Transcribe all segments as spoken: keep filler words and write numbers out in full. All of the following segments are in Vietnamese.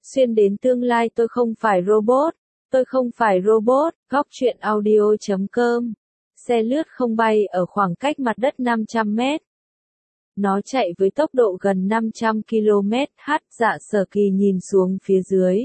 Xuyên đến tương lai tôi không phải robot, tôi không phải robot, góc truyện audio chấm com. Xe lướt không bay ở khoảng cách mặt đất năm trăm mét. Nó chạy với tốc độ gần năm trăm ki lô mét h, Dạ Sở Kỳ nhìn xuống phía dưới.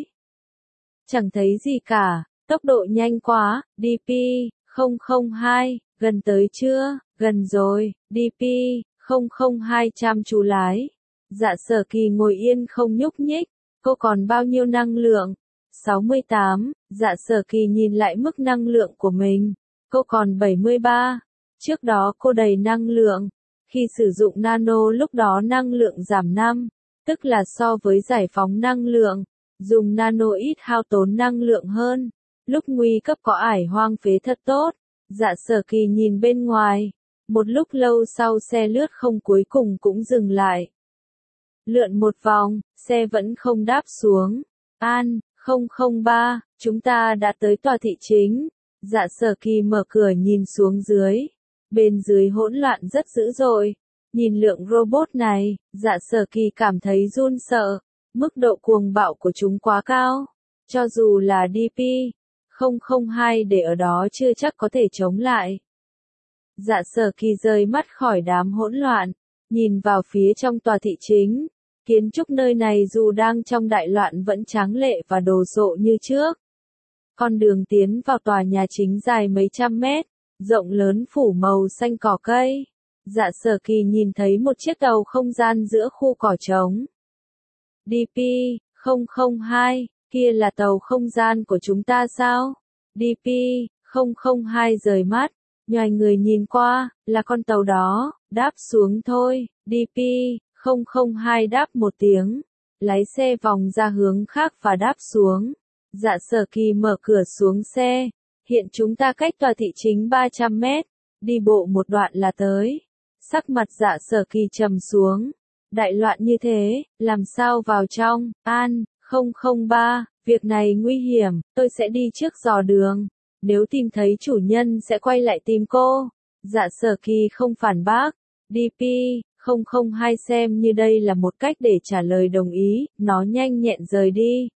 Chẳng thấy gì cả, tốc độ nhanh quá, đê pê không không hai, gần tới chưa, gần rồi, đê pê không không hai chăm chú lái. Dạ Sở Kỳ ngồi yên không nhúc nhích, cô còn bao nhiêu năng lượng? sáu mươi tám, Dạ Sở Kỳ nhìn lại mức năng lượng của mình, cô còn bảy mươi ba, trước đó cô đầy năng lượng. Khi sử dụng nano lúc đó năng lượng giảm năm, tức là so với giải phóng năng lượng, dùng nano ít hao tốn năng lượng hơn. Lúc nguy cấp có ải hoang phế thật tốt. Dạ Sở Kỳ nhìn bên ngoài, một lúc lâu sau xe lướt không cuối cùng cũng dừng lại. Lượn một vòng, xe vẫn không đáp xuống. An, không không ba, chúng ta đã tới tòa thị chính. Dạ Sở Kỳ mở cửa nhìn xuống dưới. Bên dưới hỗn loạn rất dữ dội. Nhìn lượng robot này, Dạ Sở Kỳ cảm thấy run sợ. Mức độ cuồng bạo của chúng quá cao. Cho dù là đê pê không không hai để ở đó chưa chắc có thể chống lại. Dạ Sở Kỳ rời mắt khỏi đám hỗn loạn, nhìn vào phía trong tòa thị chính. Kiến trúc nơi này dù đang trong đại loạn vẫn tráng lệ và đồ sộ như trước. Con đường tiến vào tòa nhà chính dài mấy trăm mét, rộng lớn phủ màu xanh cỏ cây. Dạ Sở Kỳ nhìn thấy một chiếc tàu không gian giữa khu cỏ trống. đê pê không không hai, kia là tàu không gian của chúng ta sao? đê pê không không hai rời mắt, nhoài người nhìn qua, là con tàu đó, đáp xuống thôi. đê pê không không hai đáp một tiếng, lái xe vòng ra hướng khác và đáp xuống. Dạ Sở Kỳ mở cửa xuống xe, hiện chúng ta cách tòa thị chính ba trăm mét, đi bộ một đoạn là tới. Sắc mặt Dạ Sở Kỳ trầm xuống, đại loạn như thế, làm sao vào trong? An, không không ba, việc này nguy hiểm, tôi sẽ đi trước dò đường. Nếu tìm thấy chủ nhân sẽ quay lại tìm cô. Dạ Sở Kỳ không phản bác. đê pê không không hai xem như đây là một cách để trả lời đồng ý, nó nhanh nhẹn rời đi.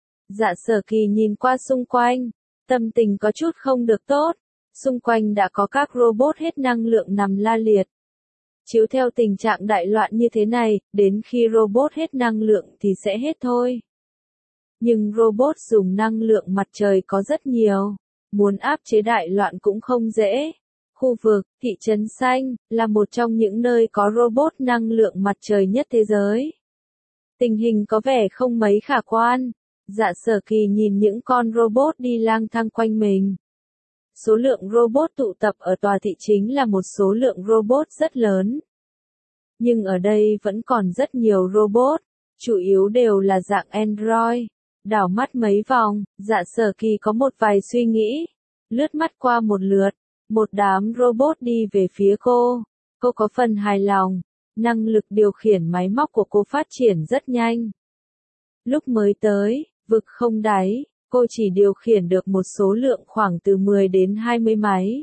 Dạ Sở Kỳ nhìn qua xung quanh, tâm tình có chút không được tốt. Xung quanh đã có các robot hết năng lượng nằm la liệt. Chiếu theo tình trạng đại loạn như thế này, đến khi robot hết năng lượng thì sẽ hết thôi. Nhưng robot dùng năng lượng mặt trời có rất nhiều. Muốn áp chế đại loạn cũng không dễ. Khu vực, thị trấn xanh, là một trong những nơi có robot năng lượng mặt trời nhất thế giới. Tình hình có vẻ không mấy khả quan. Dạ Sở Kỳ nhìn những con robot đi lang thang quanh mình. Số lượng robot tụ tập ở tòa thị chính là một số lượng robot rất lớn. Nhưng ở đây vẫn còn rất nhiều robot, chủ yếu đều là dạng Android. Đảo mắt mấy vòng, Dạ Sở Kỳ có một vài suy nghĩ. Lướt mắt qua một lượt, một đám robot đi về phía cô. Cô có phần hài lòng, năng lực điều khiển máy móc của cô phát triển rất nhanh. Lúc mới tới, vực không đáy, cô chỉ điều khiển được một số lượng khoảng từ mười đến hai mươi máy.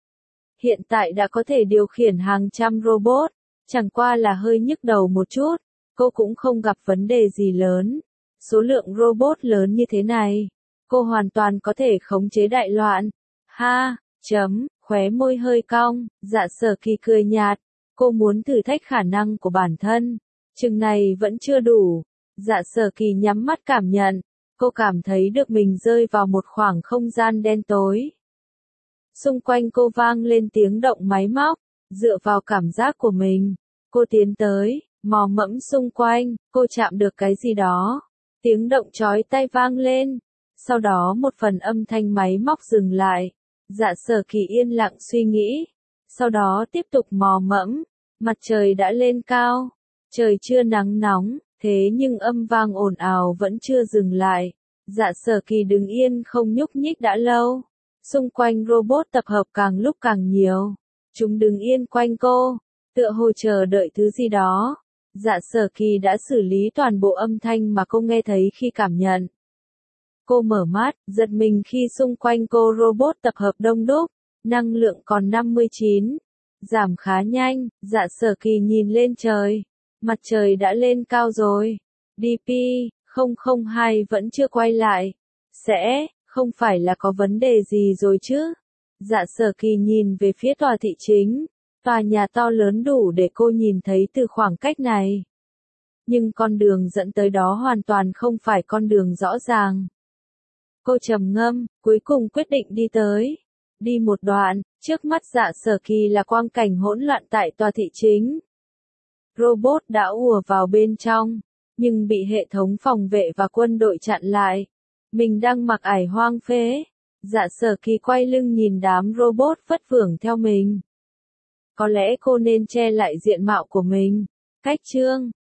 Hiện tại đã có thể điều khiển hàng trăm robot, chẳng qua là hơi nhức đầu một chút, cô cũng không gặp vấn đề gì lớn. Số lượng robot lớn như thế này, cô hoàn toàn có thể khống chế đại loạn. Ha, chấm, khóe môi hơi cong, Dạ Sở Kỳ cười nhạt, cô muốn thử thách khả năng của bản thân, chừng này vẫn chưa đủ. Dạ Sở Kỳ nhắm mắt cảm nhận, cô cảm thấy được mình rơi vào một khoảng không gian đen tối. Xung quanh cô vang lên tiếng động máy móc, dựa vào cảm giác của mình, cô tiến tới, mò mẫm xung quanh, cô chạm được cái gì đó. Tiếng động chói tai vang lên, sau đó một phần âm thanh máy móc dừng lại. Dạ Sở Kỳ yên lặng suy nghĩ, sau đó tiếp tục mò mẫm. Mặt trời đã lên cao, trời chưa nắng nóng, thế nhưng âm vang ồn ào vẫn chưa dừng lại. Dạ Sở Kỳ đứng yên không nhúc nhích đã lâu. Xung quanh robot tập hợp càng lúc càng nhiều. Chúng đứng yên quanh cô, tựa hồ chờ đợi thứ gì đó. Dạ Sở Kỳ đã xử lý toàn bộ âm thanh mà cô nghe thấy khi cảm nhận. Cô mở mắt, giật mình khi xung quanh cô robot tập hợp đông đúc, năng lượng còn năm mươi chín, giảm khá nhanh. Dạ Sở Kỳ nhìn lên trời, mặt trời đã lên cao rồi. đê pê không không hai vẫn chưa quay lại. Sẽ, không phải là có vấn đề gì rồi chứ? Dạ Sở Kỳ nhìn về phía tòa thị chính. Tòa nhà to lớn đủ để cô nhìn thấy từ khoảng cách này. Nhưng con đường dẫn tới đó hoàn toàn không phải con đường rõ ràng. Cô trầm ngâm, cuối cùng quyết định đi tới. Đi một đoạn, trước mắt Dạ Sở Kỳ là quang cảnh hỗn loạn tại tòa thị chính. Robot đã ùa vào bên trong, nhưng bị hệ thống phòng vệ và quân đội chặn lại. Mình đang mặc ải hoang phế. Dạ Sở Kỳ quay lưng nhìn đám robot phất phưởng theo mình. Có lẽ cô nên che lại diện mạo của mình. Cách chương